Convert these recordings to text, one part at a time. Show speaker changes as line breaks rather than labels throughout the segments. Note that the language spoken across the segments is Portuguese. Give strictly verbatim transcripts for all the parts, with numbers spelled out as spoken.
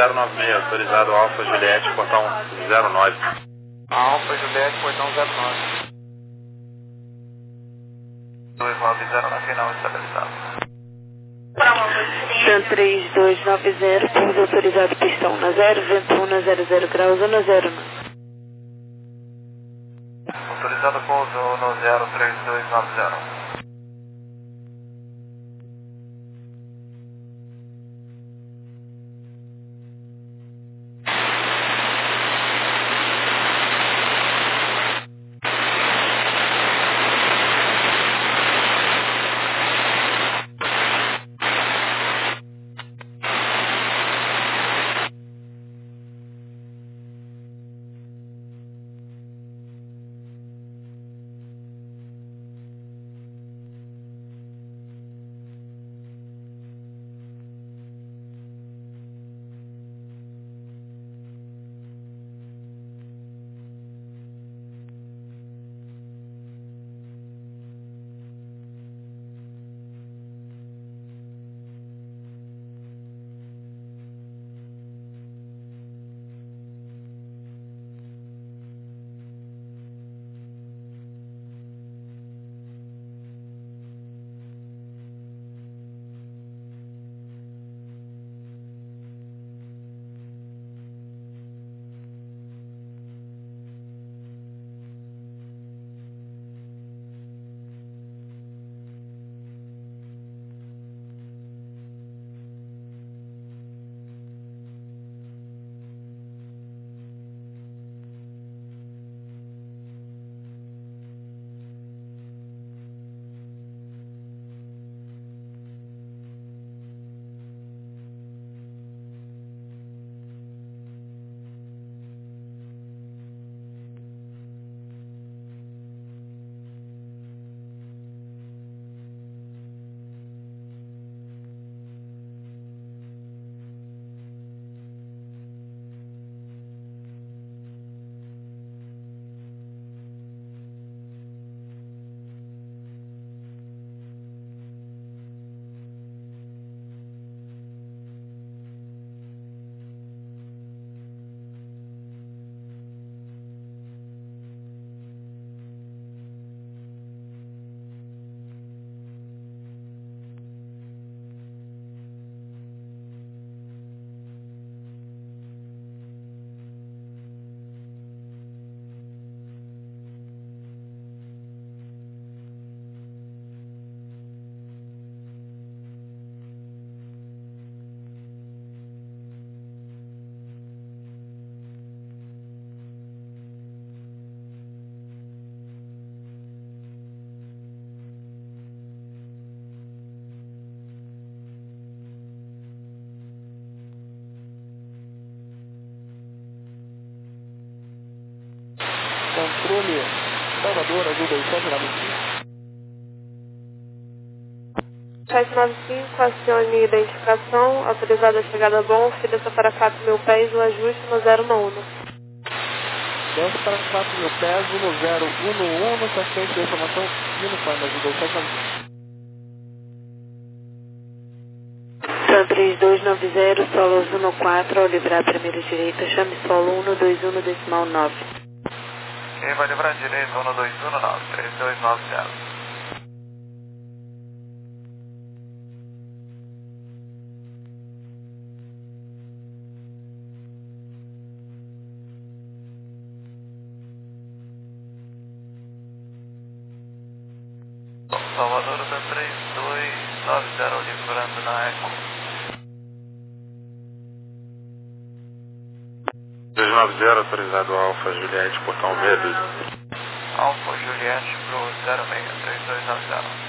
zero nove seis, autorizado Alfa Juliette, portão zero nove.
Alfa Juliette, portão zero nove. dois nove zero na final estabilizado.
Sun três dois nove zero, pouso autorizado pistão na zero, vento um na zero zero graus, zona zero nove.
Autorizado pouso no zero três dois nove zero.
Controle Salvador, Azul dois sete nove cinco.
sete nove cinco, acione identificação, autorizada a chegada bom, desça para quatro mil pés, o ajuste no zero um um.
Desce para quatro mil pés, um zero um um, sequência de informação uniforme, Azul dois sete nove cinco.
Sun três dois nove zero, solo azul no quatro, ao livrar a primeira direita, chame solo um dois um decimal nove.
Ok, vai livrar direito, um dois um nove, três dois nove zero. Salvador da três dois nove zero, livrando na Eco.
dois nove zero, autorizado Alfa Juliette, portão medo.
Alfa Juliette pro zero seis, três dois nove zero.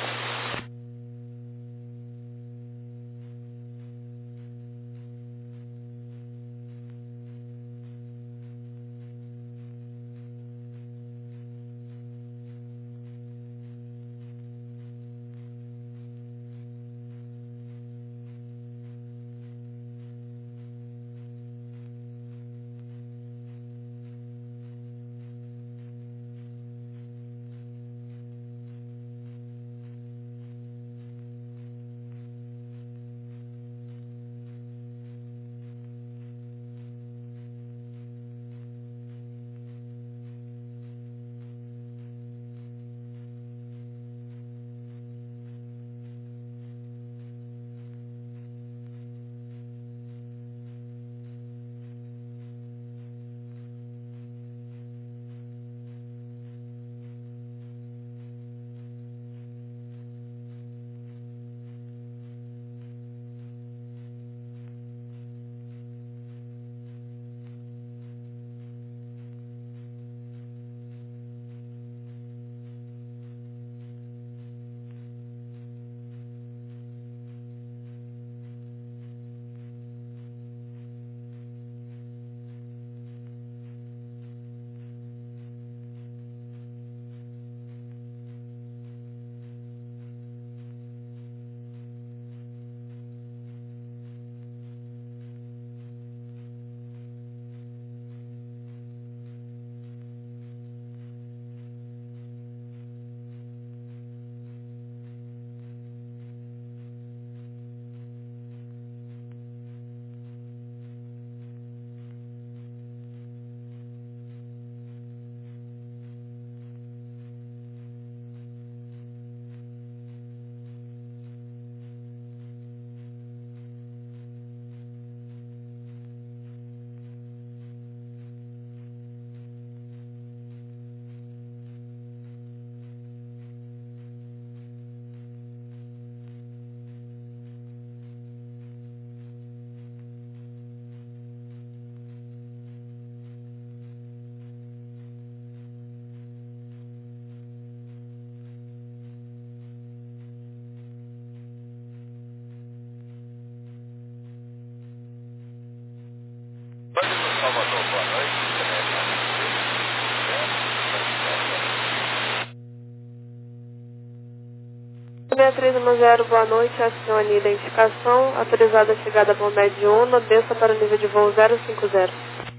três um zero, boa noite, acione identificação, autorizada a chegada a Bomed Uno, desça para o nível de voo zero cinco zero.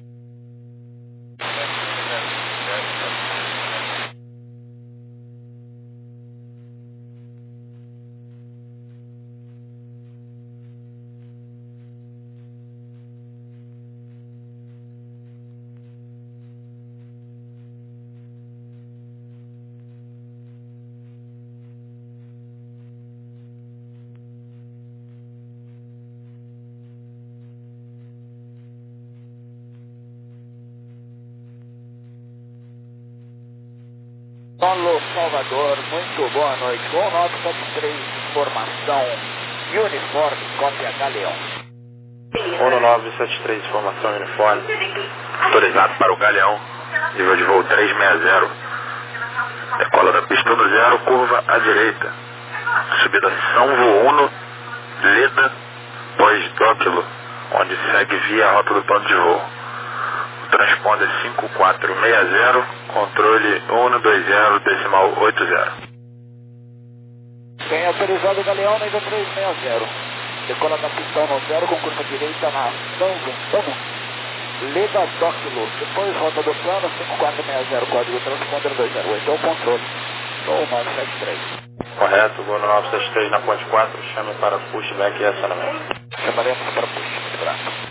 Solo Salvador, muito boa noite. um nove sete três, informação uniforme, cópia Galeão.
um nove sete três, informação uniforme, autorizado para o Galeão, nível de voo trezentos e sessenta. Decola da pista do zero, curva à direita. Subida São Voluno, Leda, pós-Dóquilo, onde segue via a rota do plano de voo. Transponder cinco quatro seis zero, controle um dois zero, decimal oito zero.
Tem autorizado o Galeão, nível trezentos e sessenta. Decola da pista no zero, com curva direita na São Gonçalo, Leda Dóquilo, depois rota do plano cinco quatro seis zero, código transponder dois zero oito, é o controle. Gol nove sete três.
Correto, Gol nove sete três na ponte quatro, chame para pushback e acionamento.
Chamaremos para push, muito grato.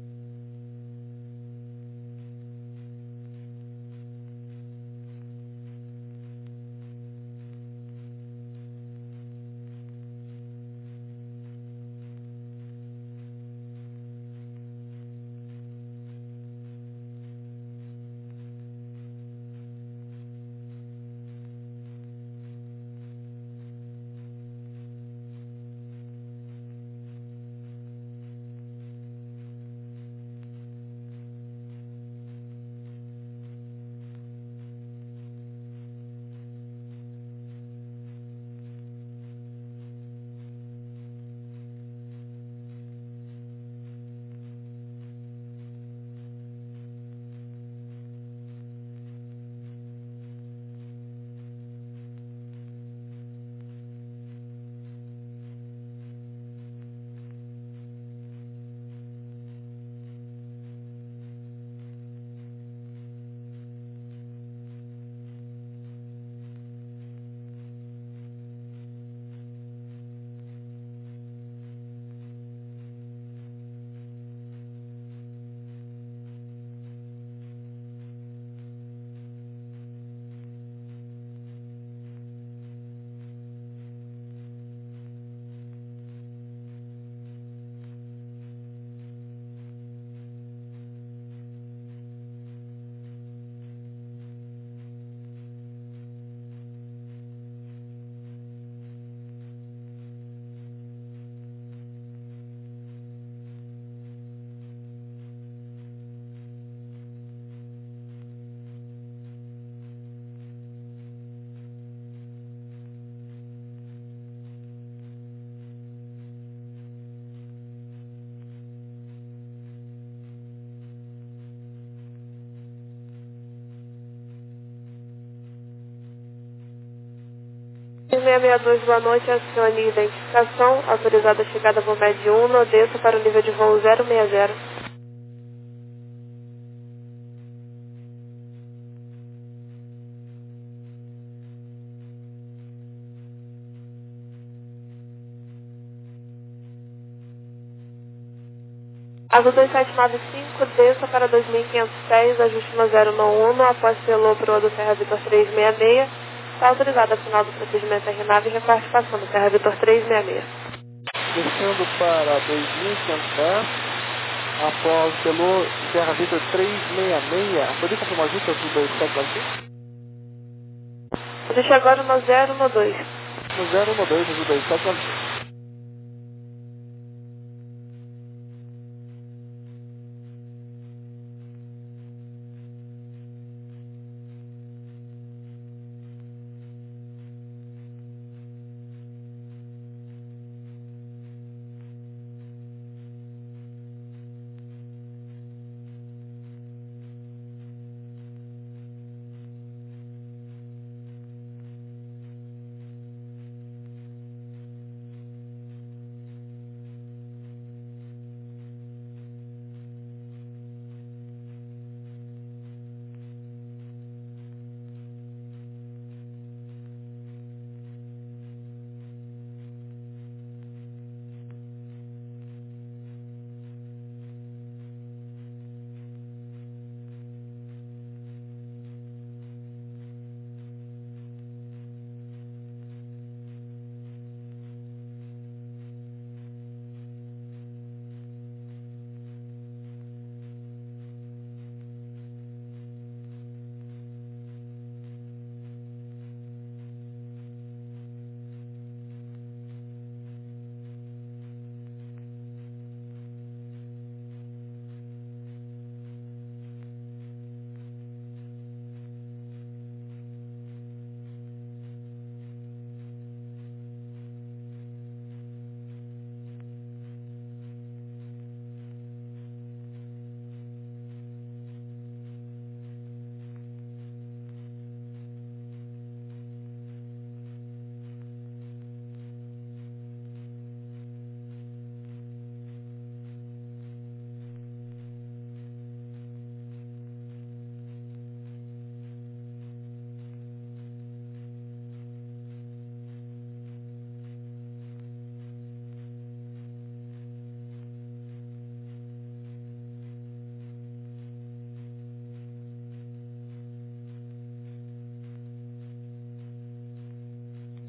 seis seis seis dois, boa noite, acione identificação, autorizada a chegada a Bomed Uno, desça para o nível de voo zero seis zero. Asa dois sete nove cinco, desça para dois mil quinhentos e dez, ajuste no zero no um, após pelo proa do Serra Vitor trezentos e sessenta e seis, está autorizada a final do procedimento R nave e reparte passando Serra Vitor trezentos e sessenta e seis.
Descendo para dois mil e quinhentos pés, após pelo Serra Vitor trezentos e sessenta e seis, pode confirmar junto as dois sete nove cinco?
Deixa agora no zero no dois.
No zero no dois, as dois sete nove cinco.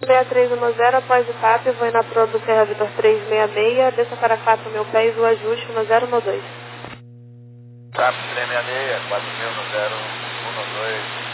seis três um zero, após o T A P, vou na proa do Serra Vitor trezentos e sessenta e seis, desça para quatro mil pés, o ajuste no zero um dois.
T A P trezentos e sessenta e seis, quatro mil no zero um dois.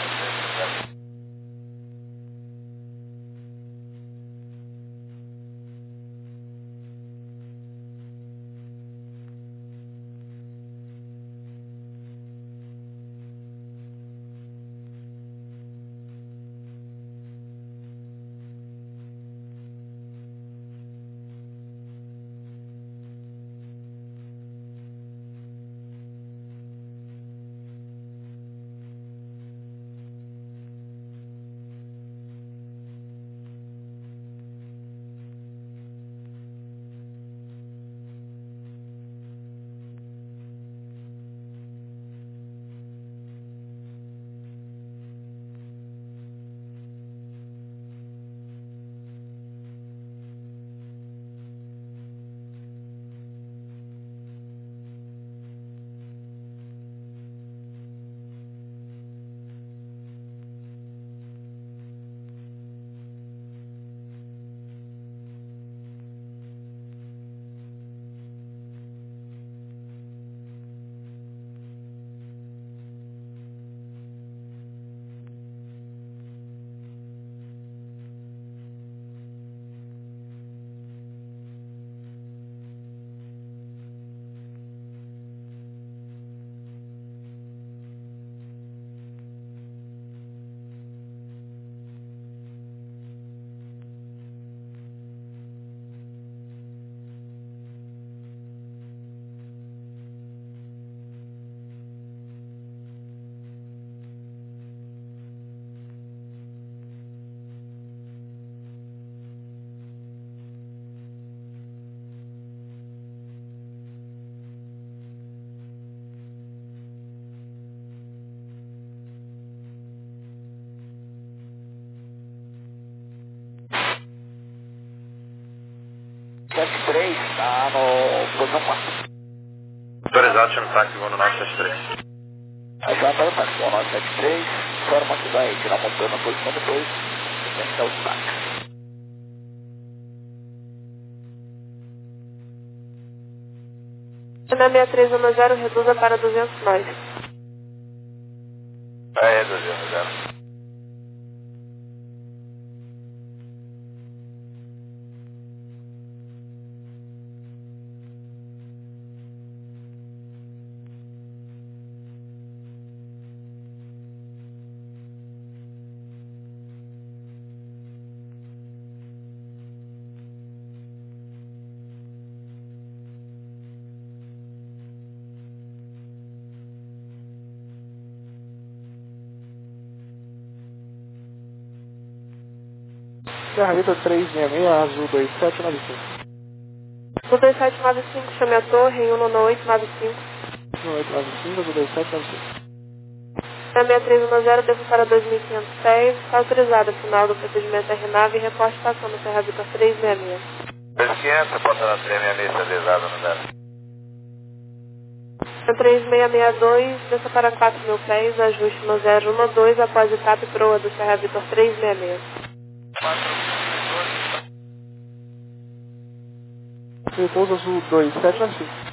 sete três, tá no posição quatro.
Autorizado, chama táxi, vou no nove sete três.
Aí já para o táxi, nove sete três, forma que vai tirar motor na posição depois, tem que dar os táxis.
Na seis três um zero, reduza para duzentos nós.
É, duzentos zero.
Serra Vitor trezentos e sessenta e seis, azul dois sete nove cinco.
O dois sete nove cinco, chame a torre, um nove oito nove cinco.
um oito nove cinco, azul dois sete nove cinco.
Na seis três um zero, desça para dois mil quinhentos pés, está autorizado, final do procedimento R nave e reporte estação no Serra Vitor trezentos e sessenta e seis.
dois quinhentos, bota na trezentos e sessenta e seis, estabilizado no zero.
Na três seis seis dois, desça para quatro mil pés, ajuste no zero um dois, após o T A P proa do Serra Vitor trezentos e sessenta e seis.
Repouso azul dois sete nove cinco.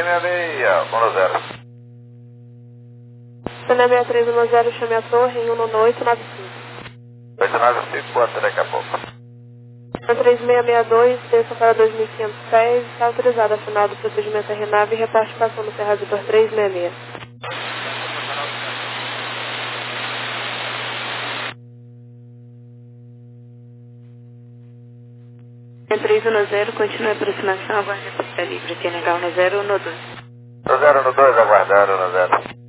seis seis, um zero.
Cena seis três um zero, chame a torre em um oito nove cinco.
oito nove cinco, até daqui a pouco.
três seis seis dois, desça para dois mil quinhentos e dez, está autorizada a final do procedimento R nove e reparte passando no Serra Vitor três seis seis. três um zero, continua a aproximação, aguarde a pista livre, T N H um zero um dois.
um zero um dois, aguardando, um zero.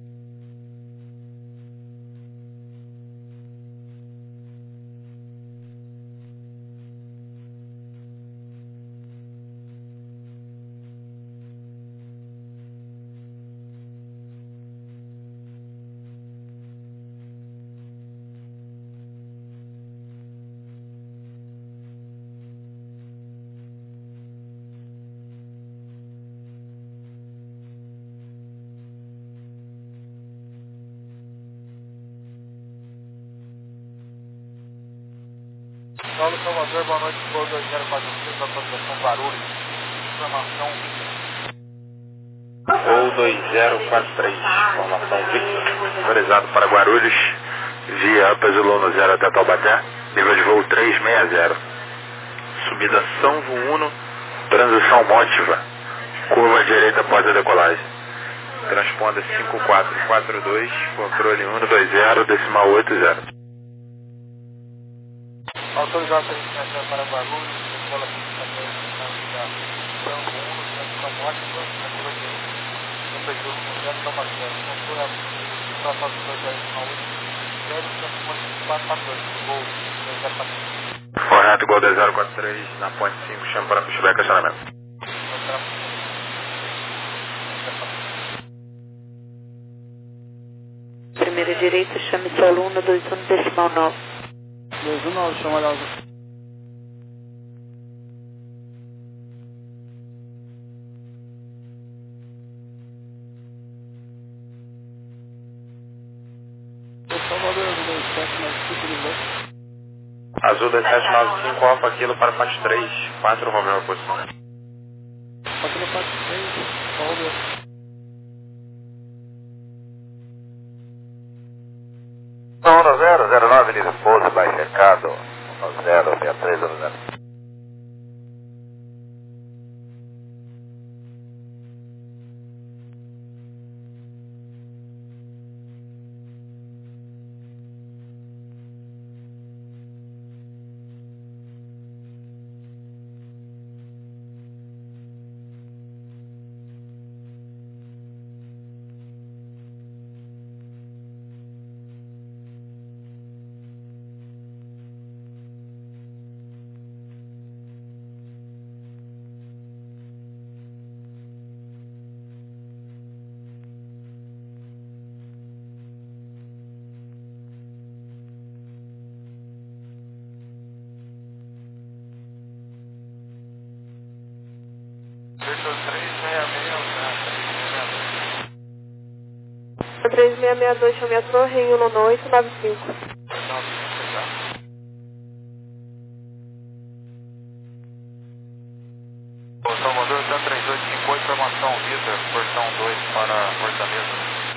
Paulo Salvador, boa noite, Gol dois zero quatro cinco, atualização Guarulhos, informação
Gol dois zero quatro três, informação Victor, autorizado para Guarulhos, via Apazulou zero até Taubaté, nível de voo três seis zero. Subida São Vuno, transição Mótiva, curva direita após a decolagem. Transponda cinco quatro quatro dois, controle um dois zero, decimal oito zero.
autorizado a destinação para Guarulhos, escola quinze quatorze, da São Bruno, transição Mótica, na curva direita, no período no zero, Taubaté, controle para fazer dois zero oito zero, transição quatro quatro dois, Gol dois zero quatro três.
Correto, Gol dois zero quatro três, na ponte cinco, chama para pushback acionamento.
Primeira direita, chame solo um dois um, decimal nove.
dois um nove, chama Alonso. Salvador, dois sete nove cinco de volta.
Azul dois sete nove cinco, Alfa Kilo para ponte três, quatro Romeu a posição.
Aqui no quatro três, Salvador.
um zero zero nove, nível pouso, baixo cercado, um zero seis três um zero.
três seis seis dois, chame a torre em um oito nove cinco.
Salvador, T três oito cinco oito, informação Vitor, portão dois para Fortaleza.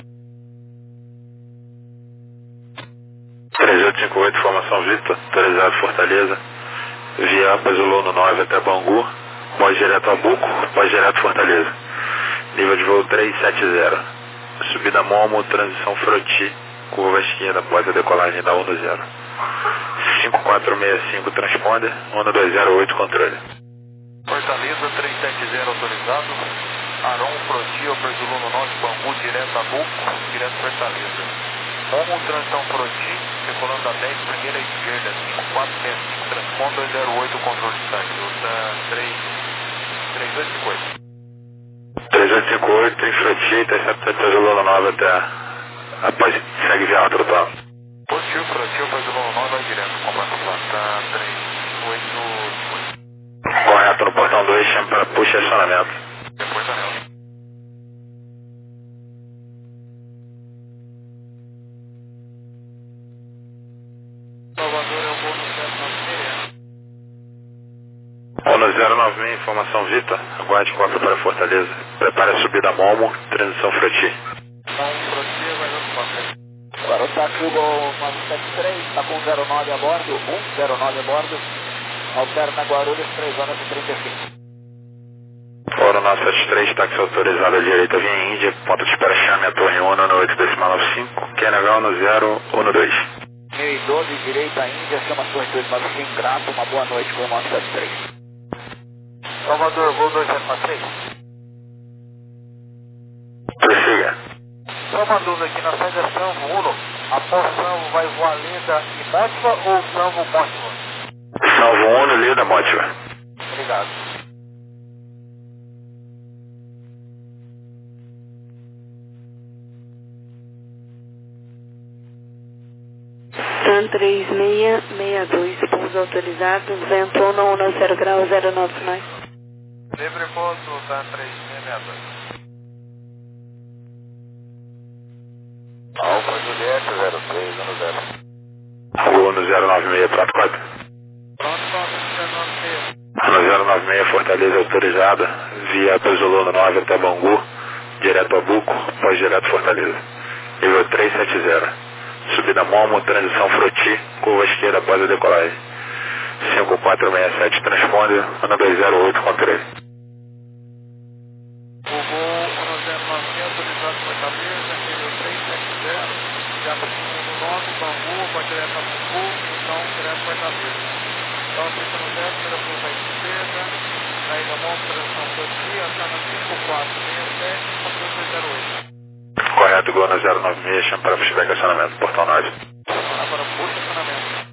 três oito cinco oito, formação Vitor, autorizado Fortaleza, via Apazulou nove até Bangu, pós direto a Buco, pós direto Fortaleza. Nível de voo três sete zero. Subida Momo, transição Froti, curva esquerda após a decolagem da um zero. cinco quatro seis cinco, transponder, um dois zero oito, controle.
Fortaleza, três sete zero autorizado. Aron, Froti, Apazulou nove, Bangu, direto a Buco, direto Fortaleza. Momo, transição Froti, decolando a dez, primeira esquerda, cinco quatro seis cinco, transponder dois zero oito, controle de saída. três oito cinco oito.
três oito cinco oito, Froti, intercepta Apazulou nove até, após, segue via alta total.
Positivo, Froti, Apazulou nove, vai direto, completa planta três oito oito.
Correto no portão dois, chama para push e acionamento.
Depois da Nel.
Salvador é o Gol no zero nove seis.
zero nove seis, informação Vita, aguarde cópia para Fortaleza. Prepare a subida Momo, transição Froti.
Momo Froti, aguardando cópia.
Agora o táxi nove sete três, está com zero nove a bordo, um zero nove a bordo, alterna Guarulhos, três horas e trinta e cinco.
Fora nove sete três, táxi autorizado à direita, via Índia, ponto de espera chame a torre Uno no oito decimal nove cinco, Q N H no zero um dois.
mil e doze, direita Índia, chama torre dois nove cinco, grato, uma boa noite com o nove sete três.
Salvador, voo dois sete quatro três.
Prossiga.
Só uma dúvida aqui, na saída Sanvo Uno, após Sanvo vai voar Leda e Mótiva ou Sanvo Mótiva?
Salvo Uno, Leda Mótiva.
Obrigado.
TAM três seis seis dois, pouso autorizado, vento um um zero grau zero nove nove.
Livre pouso, TAM três seis seis dois. Alfa Juliette zero três um zero.
Uno zero nove seis, prato quatro.
Pronto, pronto, zero nove seis.
Uno zero nove seis, Fortaleza autorizada, via Pesolano nove até Bangu, direto a Buco, pós direto Fortaleza. Nível três sete zero. Subida Momo, transição Froti, curva esquerda após a decolagem. cinco quatro seis sete, transponde, ano dois zero oito, controle.
O voo um zero nove seis, autorizado Fortaleza, nível três sete zero, já para o nove, Bangu, vai direto a Bangu, então direto Fortaleza. Então, fica no zero, primeira curva à esquerda, saída Momo, transição Froti, acena cinco quatro seis sete, controle dois zero oito.
Correto, Gol zero nove seis, chama para puxar estacionamento, portão nove.
Agora puxa estacionamento.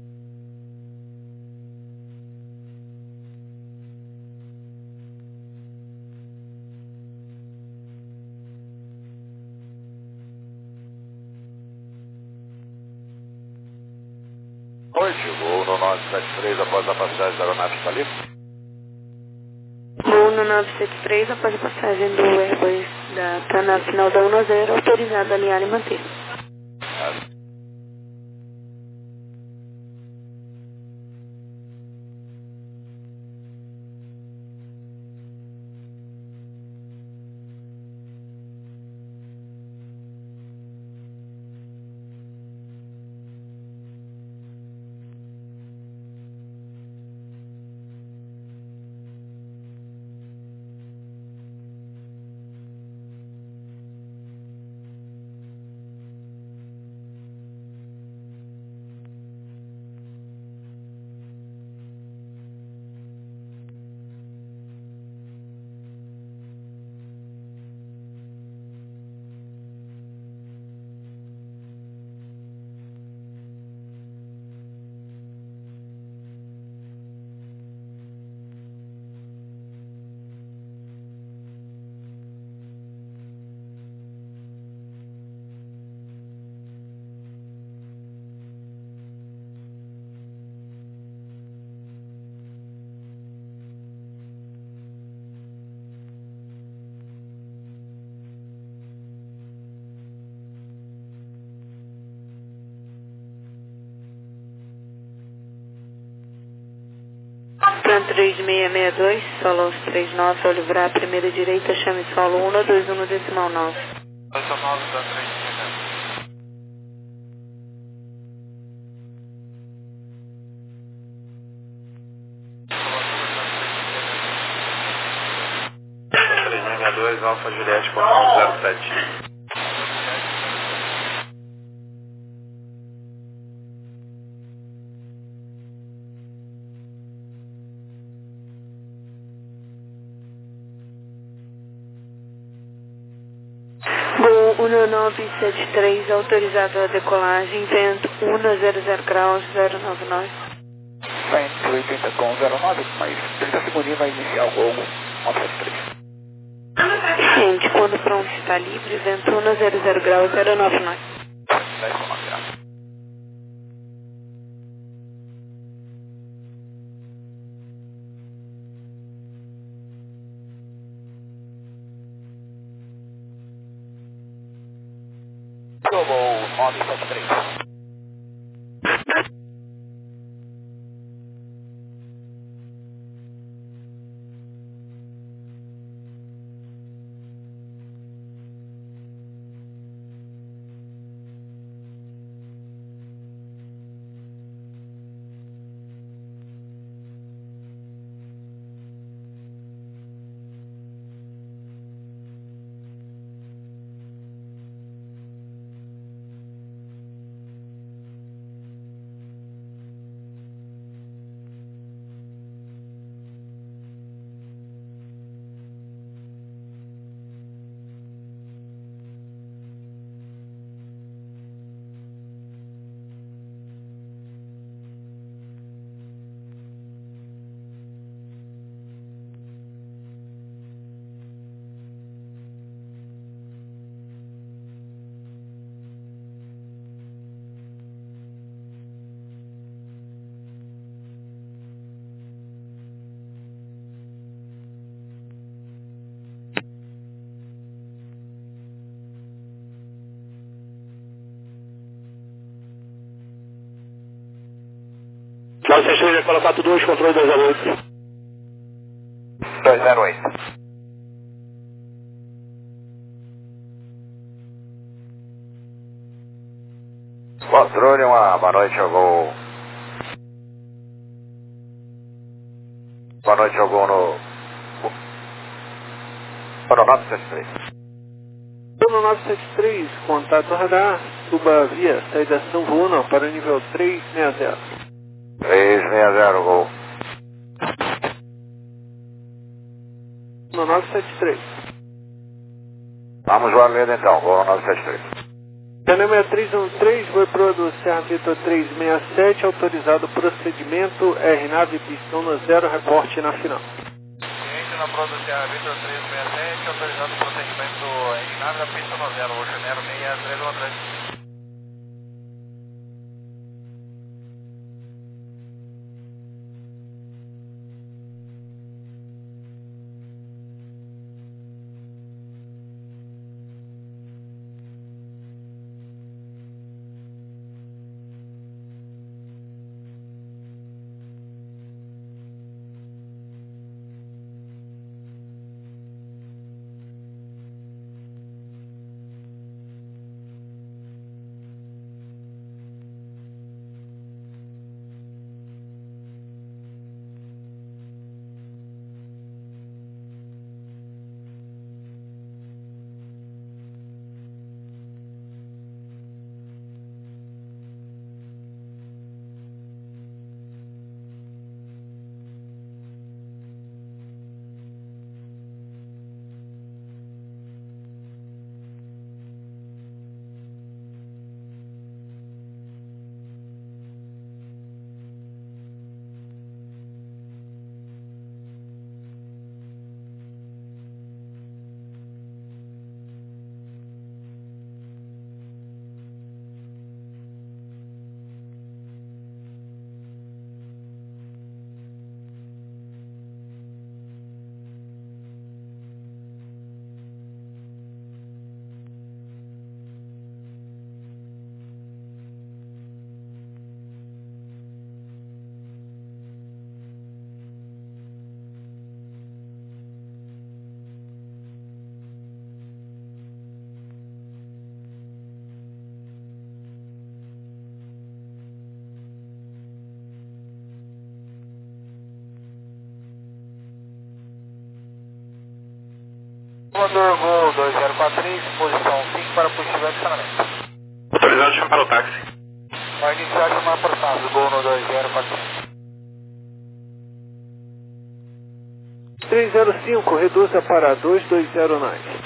Hoje, voo no nove sete três após a passagem da aeronave está livre.
Voo no nove sete três, após a passagem do Airbus da TAM na final da um zero, autorizado a alinhar e manter. TAM três seis seis dois, solo três nove, ao livrar a primeira direita, chame solo um dois um decimal nove.
Essa nove da três seis seis.
três seis seis dois, Alfa Juliette, portão zero sete.
Gol um nove sete três, autorizado a decolagem, vento um zero zero graus zero nove nove.
cento e oitenta com zero nove, mas trinta segundinhos vai iniciar o voo nove sete três.
Gente, quando pronto está livre, vento um zero zero graus zero nove nove.
dez com nove graus. Voo nove sete três.
nove sete três, Decola quatro dois, controle dois zero oito.
dois zero oito.
Controle, uma boa noite ao gol. Boa noite ao gol no... Para o nove sete três.
No nove sete três, contato radar, suba via, saída São Bruno para o nível três seis zero.
três seis zero, gol.
No nove sete três.
Vamos valendo então, gol no nove sete três.
Canema três um três, foi pro do Serra Vitor três seis sete, autorizado procedimento, R nave pistão no zero, reporte na final.
Cliente na Pro do Serra Vitor três seis sete, autorizado procedimento R nave da pista no zero, Ocean Aero seis três um três. Motor Gol dois zero quatro três, posição cinco para possível adicionamento.
Autorizado chamar o táxi.
Vai iniciar a chamada por caso, Gol no dois zero quatro três.
três zero cinco, reduza para dois dois zero nove.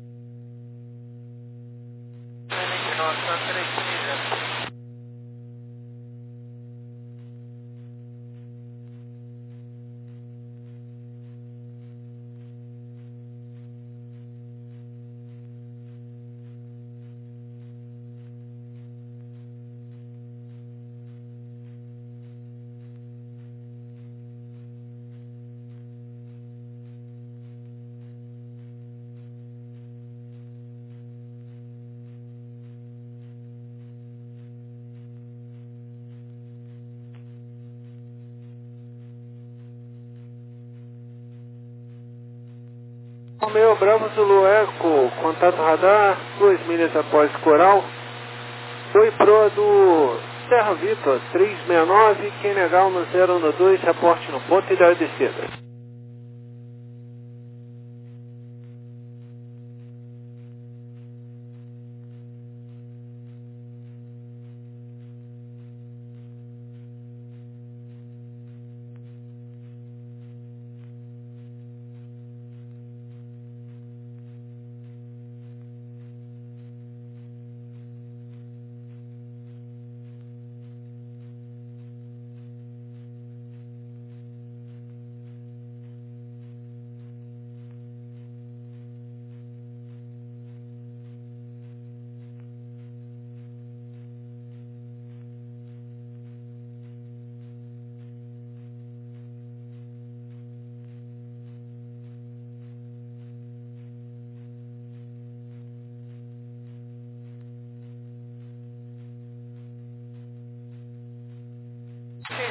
Romeo Bravo Zulu Eco, contato radar, duas milhas após Coral. Foi pro do Serra Vitor três seis nove, quem negar no zero um dois, reporte no ponto e dá a descida.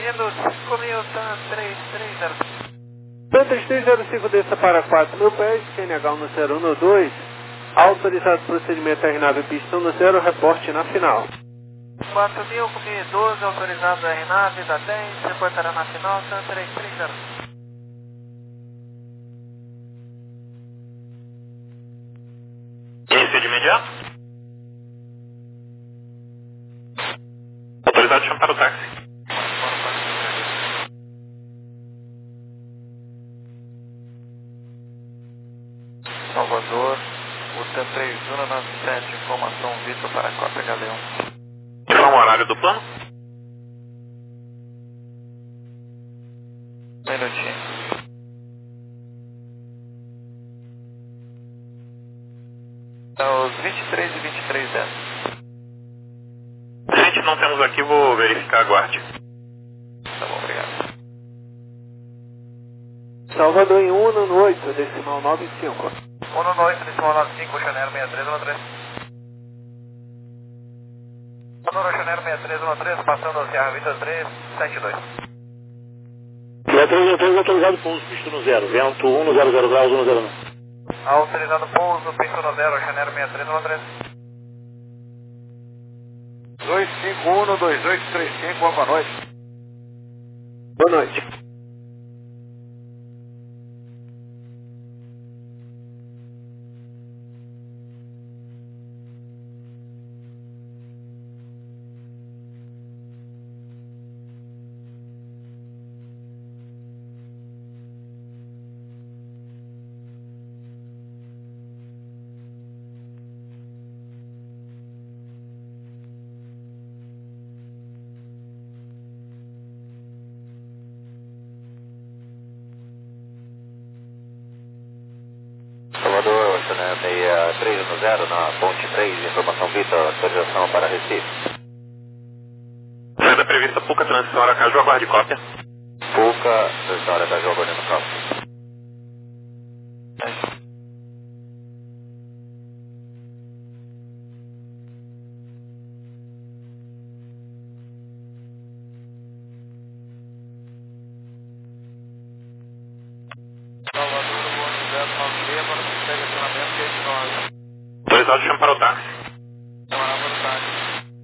Indo cinco mil, TAM três três zero.
TAM três três zero cinco, desça para quatro mil pés, Q N H no zero um dois, autorizado procedimento R nave pistão no zero, reporte na final.
quatro mil, com mil e doze, autorizado R nave da dez, reportará na final, TAM três três zero.
Início de imediato. Autorizado chama para o táxi.
Salvador, o TAM três um nove sete, informação Vitor para a Cópia Galeão.
Informa o horário do plano.
Um minutinho. Então, os vinte e três e vinte e três dez.
Gente, não temos aqui, vou verificar, aguarde.
Tá bom, obrigado.
Salvador em um no oito, decimal nove cinco.
um no oito, decimal nove cinco, Oceanero seis três um três. Oceanero seis três um três, passando ao Sierra Vitor três sete dois.
seis três um três, autorizado pouso, pisto no zero, vento um no zero zero graus, um no zero um.
Autorizado pouso, pisto no zero, Oceanero seis três um três. dois cinco um no dois oito três cinco, boa noite.
Boa noite.
Salvador, Oceanero seis três um zero na ponte três, informação Vitor, autorização para Recife.
Saída prevista, Puca, transição Aracaju, aguarde cópia.
Puca, transição Aracaju, aguardando cópia.
Autorizado chama para o táxi.
Chamará para o táxi.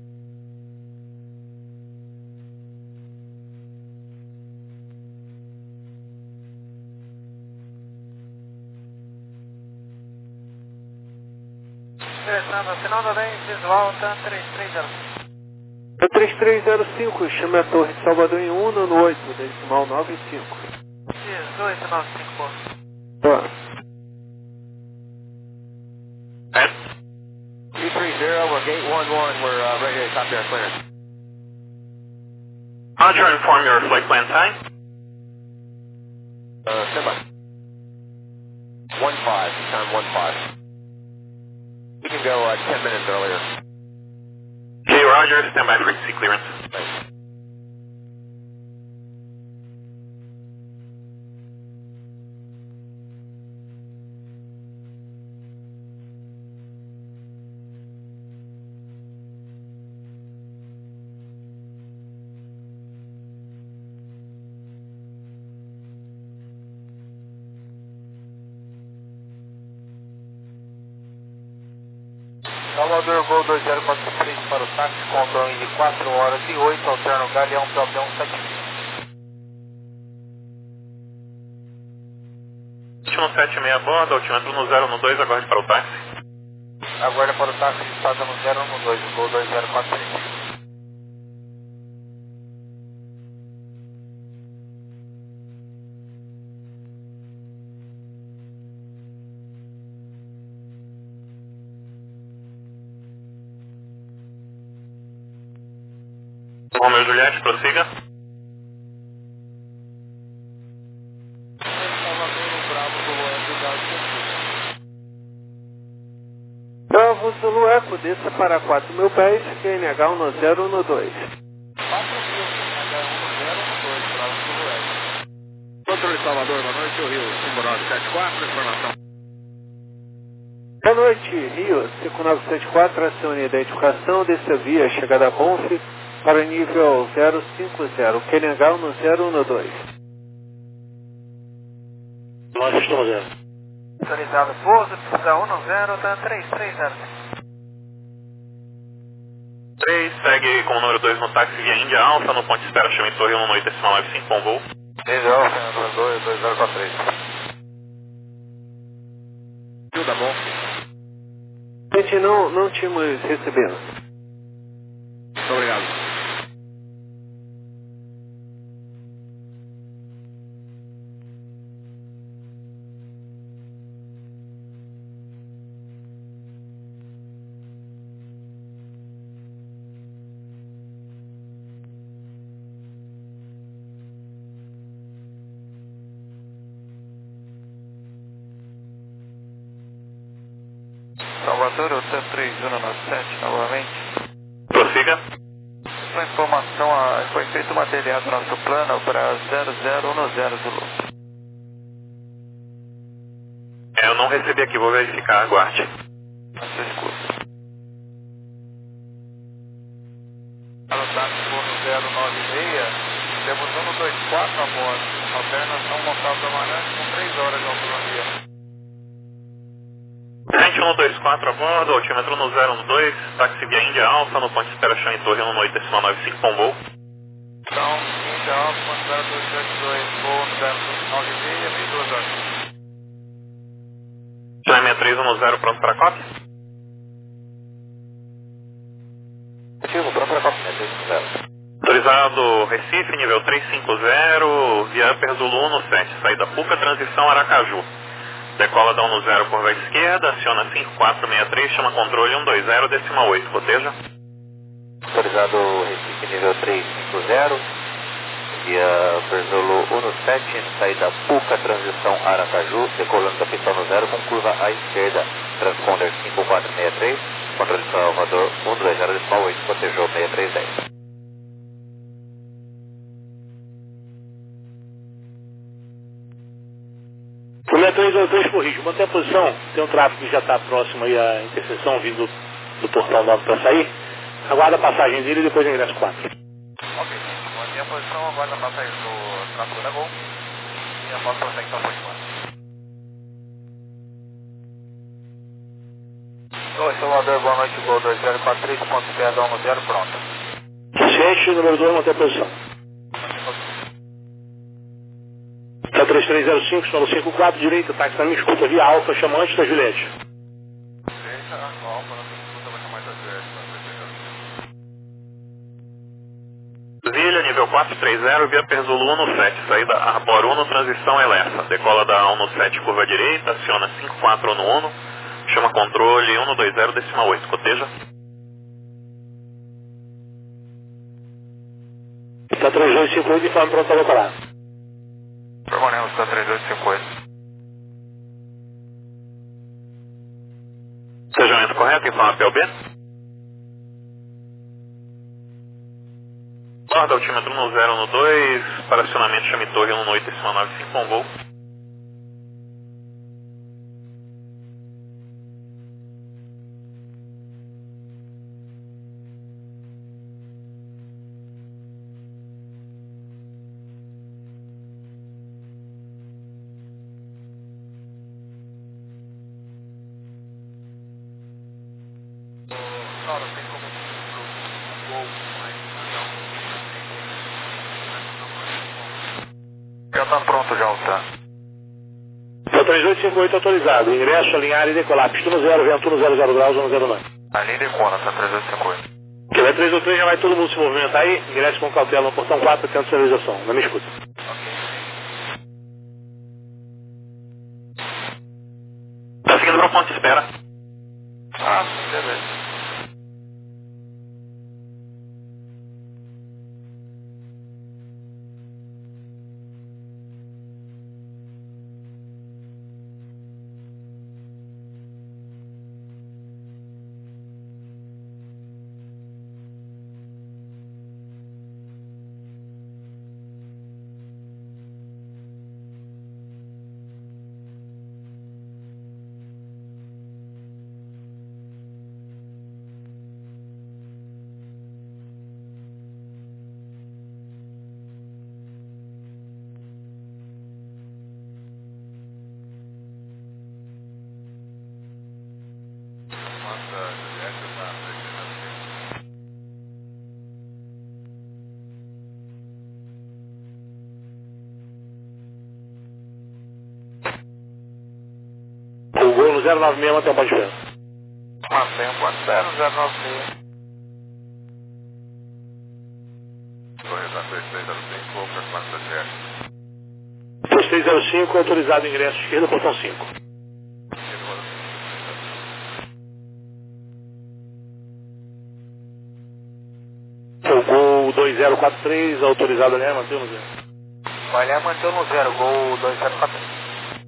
Interessando, final da dez, visual, TAM três três zero.
TAM três três zero cinco, chame a torre de Salvador em um no oito, decimal nove cinco.
dezoito nove cinco.
Boa.
three three zero, we're gate one one, we're uh, ready to copy our clearance.
Roger, inform your flight plan time.
Uh, stand by. one five, time one five. We can go uh, ten minutes earlier.
Okay, Roger, stand by for frequency clearance.
Thanks. Salvador, voo dois zero quatro três para o táxi, controle de quatro horas e oito, alterno Galeão, Galvão sete mil.
um sete seis a bordo, altímetro no zero um dois, aguarde para o táxi.
Aguarda para o táxi, estada no zero um dois, voo dois zero quatro três.
Romeo Juliette, prossiga.
Bravo Zulu Eco, desça para quatro mil pés, Q N H no zero um dois.
quatro mil, H um zero um dois, Bravo Zulu Eco.
Controle Salvador, boa noite, o Rio cinco nove sete quatro, informação.
Boa noite, Rio cinco nove sete quatro, acione a identificação, desça via, chegada a Conf, para nível zero cinco zero, Kenegal no zero um dois.
Nós estamos zero.
Autorizado pouso, da um zero, da três três zero.
três, segue com o número dois no táxi via Índia Alfa, no ponto de espera, chama em Torre um oito decimal nove cinco com voo.
Índia Alfa, número dois, dois zero quatro três.
Tudo bom?
Gente, não, não tínhamos recebido.
Muito obrigado. Salvador, hotel três um nove sete, novamente.
Prossiga.
Sua informação, ah, foi feito uma D D A do nosso plano para zero zero um zero Zulu.
É, eu não recebi aqui, vou verificar, aguarde.
Você escuta. Aerotáxi no zero nove seis, temos um dois quatro a bordo. Alternação montada amarante com três horas de autonomia.
Gente um dois quatro a bordo, altímetro no zero um dois, táxi via Índia Alfa, no ponto de espera, chama em Torre um oito decimal nove cinco com voo.
Então, Índia Alfa, zero dois sete dois, voo no zero nove seis, meio duas horas.
Chama seis três um zero, pronto para cópia?
Positivo, pronto para cópia, três um zero.
Autorizado Recife, nível trezentos e cinquenta, via Upper Zulu um sete, saída Puca, transição Aracaju. Decola da um zero, curva à esquerda, aciona cinco quatro seis três, chama controle um dois zero, decimal oito, coteja.
Autorizado Recife nível trezentos e cinquenta, via Verzolo um sete, saída Puca, transição Aracaju, decolando da pista no zero com curva à esquerda, transponder cinco quatro seis três, controle de Salvador um dois zero, decimal oito, cotejou seis três dez.
Fulé três zero três, corrige. Mantém a posição. Tem um tráfego que já está próximo aí à interseção, vindo do portão nove para sair. Aguarda a passagem dele e depois ingresso quatro.
Ok, mantenha a posição, aguarda a passagem do tráfego da Gol e a foto prospecção por enquanto. Oi, Salvador, boa noite, Gol dois zero quatro três, ponto esquerda um zero, pronto.
Suficiente, número dois, mantém a posição. Tá três três zero cinco, solo cinco quatro, direita, táxi na minha escuta, via Alfa, chama antes da Juliette.
Direita, Alfa, na escuta, vai chamar mais da Juliette.
Brasília, nível quatrocentos e trinta, via Perzolo um sete, saída Arbor um, transição Elefa. Decola da um sete, curva direita, aciona cinco quatro no um, chama controle um dois zero, decimal oito, coteja.
Tá três dois cinco oito, informe pronto para decolar.
Permanemos, tá três dois cinco oito.
Sejamento correto, informa P L B. Borda altímetro no zero no dois, para acionamento chame Torre um oito decimal nove cinco com voo.
Não, não tem como um gol mais não. Já tá pronto já, tá?
Tá três dois cinco oito autorizado. Ingresso, alinhar e decolar. Pista no zero, vento no zero zero graus, um zero nove.
Ali decona, tá três dois cinco oito.
Que vai três ou três, já vai todo mundo se movimentar aí. Ingresso com cautela no portão quatro, tendo sinalização. Não me escuta.
Tá seguindo para o ponto de espera.
Ah, beleza.
quatro zero nove seis, mantém o pode ver.
Mantém o quatro zero zero nove seis.
três três zero cinco, autorizado ingresso esquerdo, portão cinco. O Gol dois zero quatro três, autorizado ali, mantém no zero.
Vai lá, mantém no zero, Gol dois zero quatro três.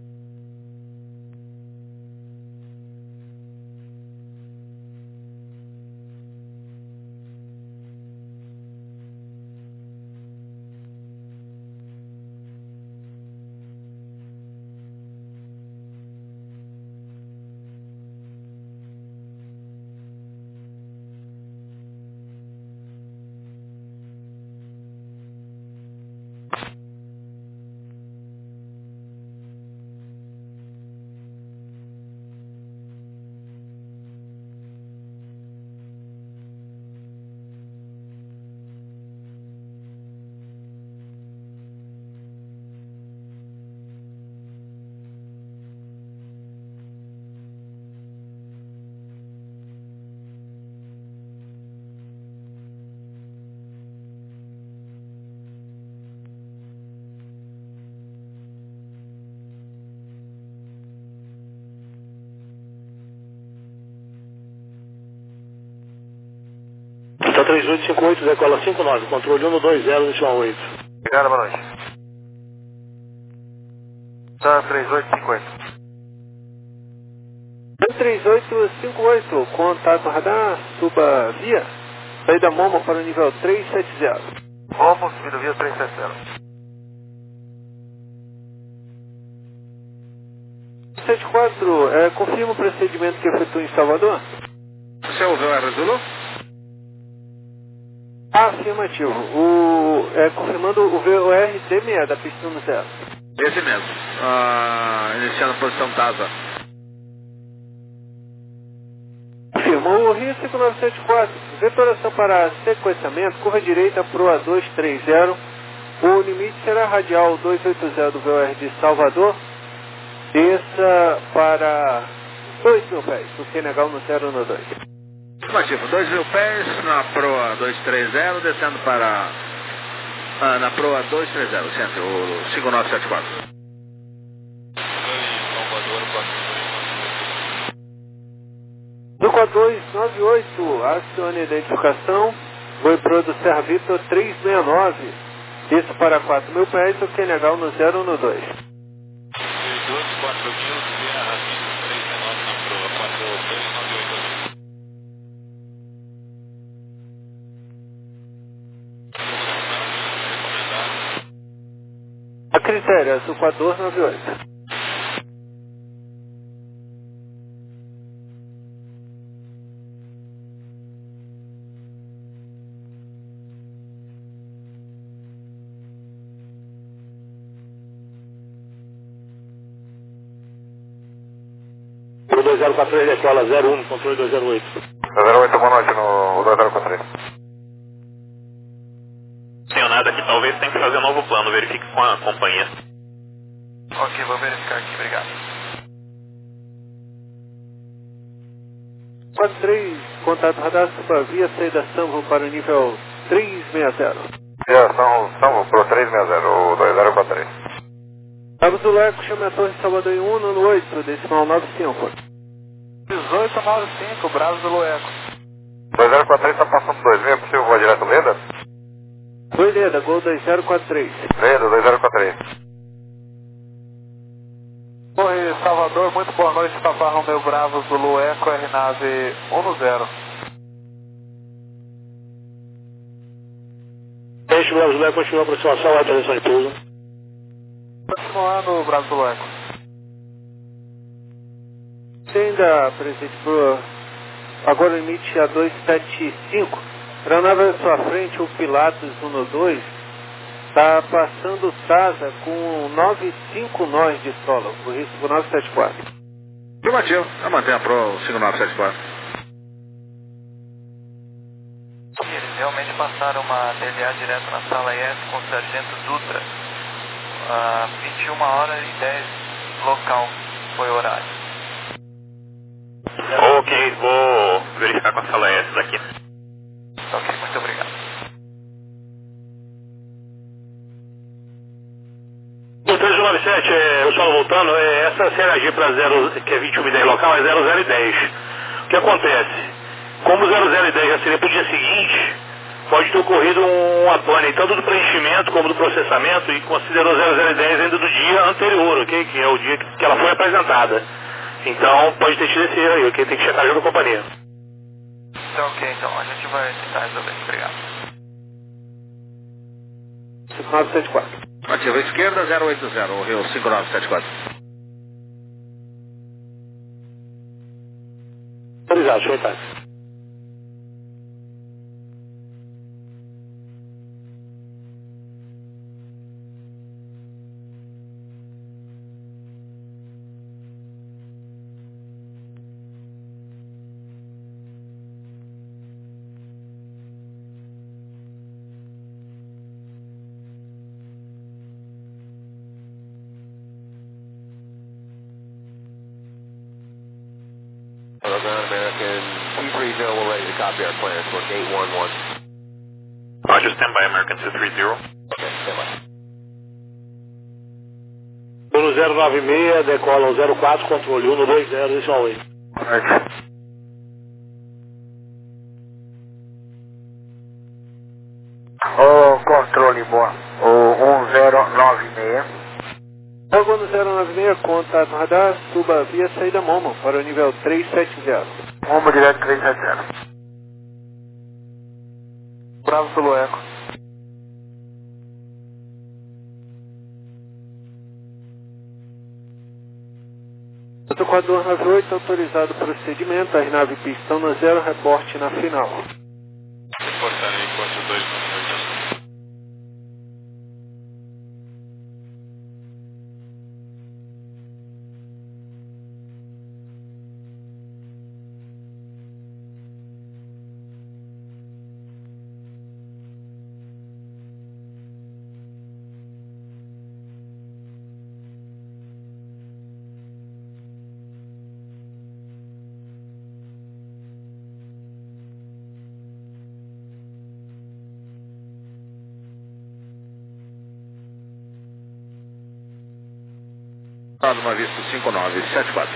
Então três oito cinco oito, decola cinco nove, controle um dois zero, decimal oito.
Obrigado, boa noite. Tá, três oito cinco oito.
três oito cinco oito, contato radar, suba via, saída Momo para o nível três sete zero.
Momo, subido via três sete zero.
sete quatro, é, confirma o procedimento que efetua em Salvador?
Você ouviu o R Zulu?
Afirmativo. O, é, confirmando o V O R D seis da pista no zero.
Esse mesmo. Ah, iniciando a posição T A S A.
Confirmou o Rio cinco nove sete quatro. Vetoração para sequenciamento, curva direita P R O A dois três zero. O limite será radial dois oito zero do V O R de Salvador. Desça para dois mil pés, o Senegal no zero no dois.
Afirmativo, dois mil pés na P R O A dois três zero, descendo para ah, na P R O A dois três zero, centro, o cinco nove sete quatro.
No quatro dois nove oito, acione a identificação, Goi Pro do Serra Vitor três seis nove, desça para quatro mil pés, o Senegal no zero no dois.
dois quatro mil, Serra Vitor três seis nove na P R O A quatro dois nove oito.
A critério, azul quatro dois nove oito.
O dois zero quatro três, decola zero um, controle dois zero oito.
zero oito, boa noite no dois zero quatro três.
Tenho nada aqui, talvez tenha que fazer um novo plano, verifique com a companhia.
Ok, vou verificar aqui, obrigado.
quatro três, contato radar, suba via, saída Sambo para o nível três seis zero.
Via São, São Pro três seis zero, o dois zero quatro três.
Cabo do Leco, chama a Torre Salvador em um no oito, decimal nove cinco.
dezoito nove cinco, Bravo do Lueco.
dois zero quatro três está passando dois mil, é possível voar direto Leda?
Oi, Leda, Gol dois zero quatro três.
Leda, dois zero quatro três.
Oi, Salvador, muito boa noite, Papa Romeu Bravos do Lueco, R-Nave um zero.
Peixe brasileiro continua a aproximação, atenção de pouso.
Continuando, Bravo do Lueco.
Ainda presente por agora o limite a dois sete cinco. Para a nave à sua frente, o Pilatos um dois está passando T A S A com nove cinco nós de solo, o risco nove sete quatro.
Afirmativo, a manter a Pro cinco nove sete quatro.
Eles realmente passaram uma D L A direto na sala I S com o Sargento Dutra. Uh, vinte e uma horas e dez local foi o horário.
Ok, vou verificar com a sala S daqui.
Ok, muito obrigado.
O três nove sete, é, o solo voltando, é, essa C H G para zero, que é vinte e um e dez local, é zero zero e dez. O que acontece? Como zero zero e dez já seria para o dia seguinte, pode ter ocorrido uma pane, tanto do preenchimento como do processamento, e considerou zero zero e dez ainda do dia anterior, ok? Que é o dia que ela foi apresentada. Então, pode ter tido esse erro aí, ok? Tem que checar junto com a companhia.
Então, ok, então, a gente vai tentar resolver. Obrigado.
cinco nove sete quatro.
Ativa esquerda, zero oito zero, o Rio cinco nove sete quatro.
Autorizado, show táxi.
American two three zero, we're ready to copy our plans for eight one one.
Roger, stand by American two three zero.
Okay, stand by.
No zero nove seis, decola o zero quatro, controle um no dois zero, esse é o oito.
O controle, boa. O um zero nove seis.
Logo no zero nove seis, contato radar, suba via saída Momo para o nível três sete zero.
Momo direto três sete zero. Bravo pelo eco.
Quatro quatro nove oito, autorizado procedimento, aeronave pistão no zero, reporte na final.
Reportando aí, quatro dois nove oito.
Uma vista cinco nove sete quatro.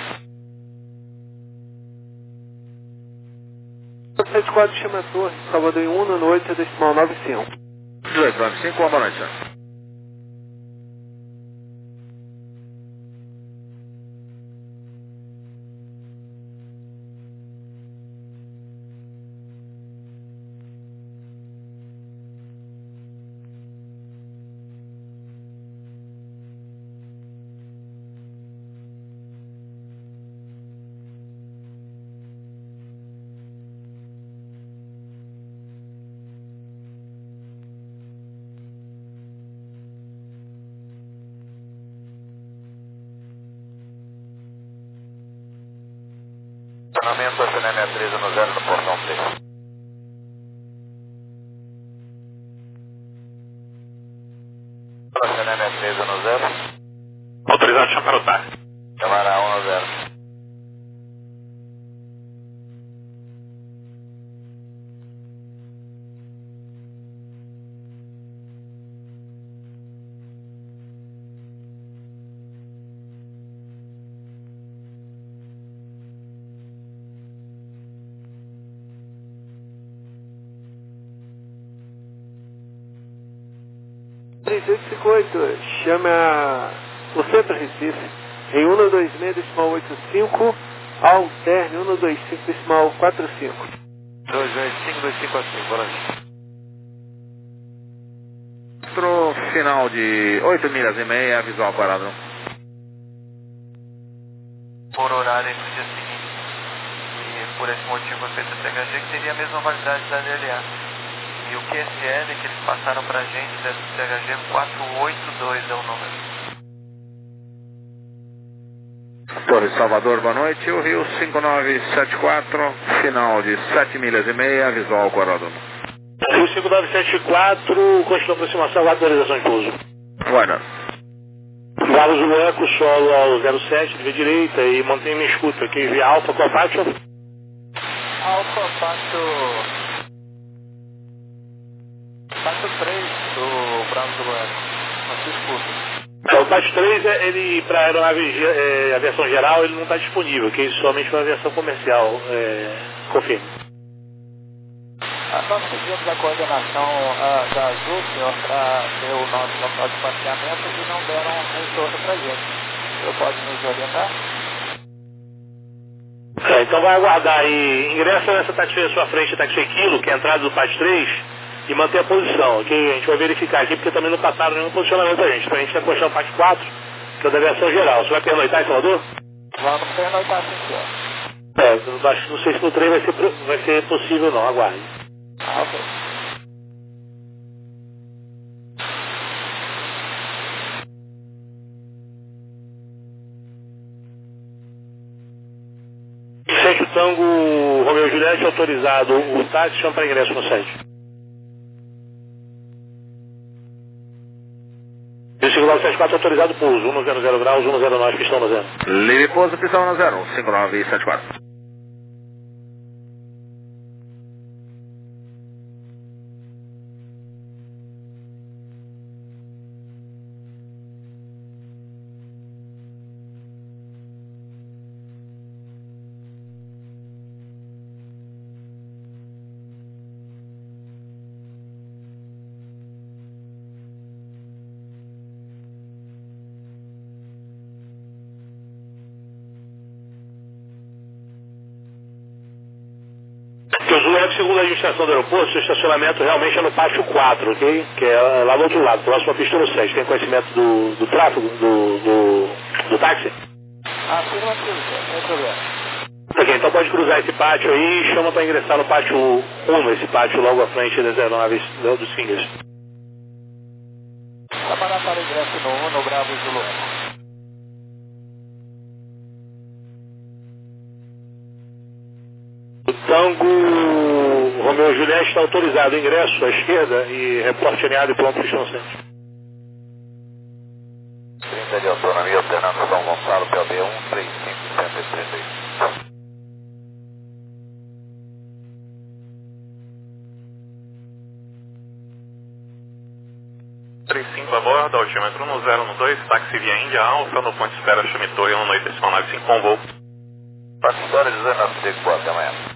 sete quatro chama a torre, Salvador em um, no oito, decimal nove cinco.
dezoito nove cinco, uma boa noite, senhor.
Estacionamento da C N M sessenta e três no zero no portão três. C N M sessenta e três no zero.
Autorizado chamar o táxi.
Camará um no zero.
três oito cinco oito, chame a... o Centro Recife em um no dois seis, decimal oito cinco, alterne um no dois cinco, decimal quatro cinco.
dois oito cinco dois cinco cinco, boa noite.
Pro final de oito milhas e meia, visual parado.
Por horário no dia seguinte. E por esse motivo foi feito a C H G, que teria a mesma validade da D L A. E o Q S L que eles passaram pra gente dessa C H G quatro oito dois é o número.
Torre Salvador, boa noite. O Rio cinco nove sete quatro, final de sete milhas e meia, visual quadrado.
Rio cinco nove sete quatro, continua aproximação, autorização de pouso.
Bueno.
Bravo Zulu Eco, solo ao zero sete, via direita e mantém minha escuta aqui, via Alfa, qual pátio?
Alfa, pátio... Pátio três do Bravo Zulu Eco, na sua escuta.
É, o pátio três, é, ele, para aeronave, é, aviação geral, ele não está disponível, que é somente para aviação comercial, é, confirme.
Nós pedimos a coordenação uh, da Azul, senhor, para ter o nosso local de passeamento e não deram um retorno para a gente. O senhor pode nos orientar?
É, então vai aguardar aí, ingressa nessa taxi à sua frente, taxi quilo, que é a entrada do pátio três, e manter a posição, ok? A gente vai verificar aqui, porque também não passaram nenhum posicionamento a gente. Então a gente está postando o pátio quatro, que é da aviação geral. Você vai pernoitar em Salvador?
Vamos pernoitar, sim, senhor.
É, acho, não sei se no trem vai ser, vai ser possível não, aguarde.
Ah, ok.
Sete Tango Romeu Juliette, autorizado o táxi, chama para ingresso no site. E o cinco nove sete quatro autorizado pouso, cento graus, cento e nove, pistão no zero.
Livre pouso, pistão no zero, cinco nove sete quatro.
Segundo a administração do aeroporto, seu estacionamento realmente é no pátio quatro, ok? Que é lá do outro lado, próximo à pista no sete. Tem conhecimento do, do tráfego, do, do, do táxi?
Afirmativo, sem problema.
Ok, então pode cruzar esse pátio aí e chama para ingressar no pátio um, esse pátio logo à frente das aeronaves dos Fingers.
Trabalhar para o ingresso no um, no Bravo Zulu.
O Tango Romeu Juliette está autorizado, ingresso à esquerda e reporte alinhado e pronto, pistão centro.
trinta de autonomia, Fernando São Gonçalo, P O B um três cinco cento e trinta e cinco. trinta e cinco a bordo, altímetro no zero no dois, táxi via Índia Alfa, no ponto de espera Chamitor e um noite, nove cinco com voo. Passagem dezenove, até amanhã.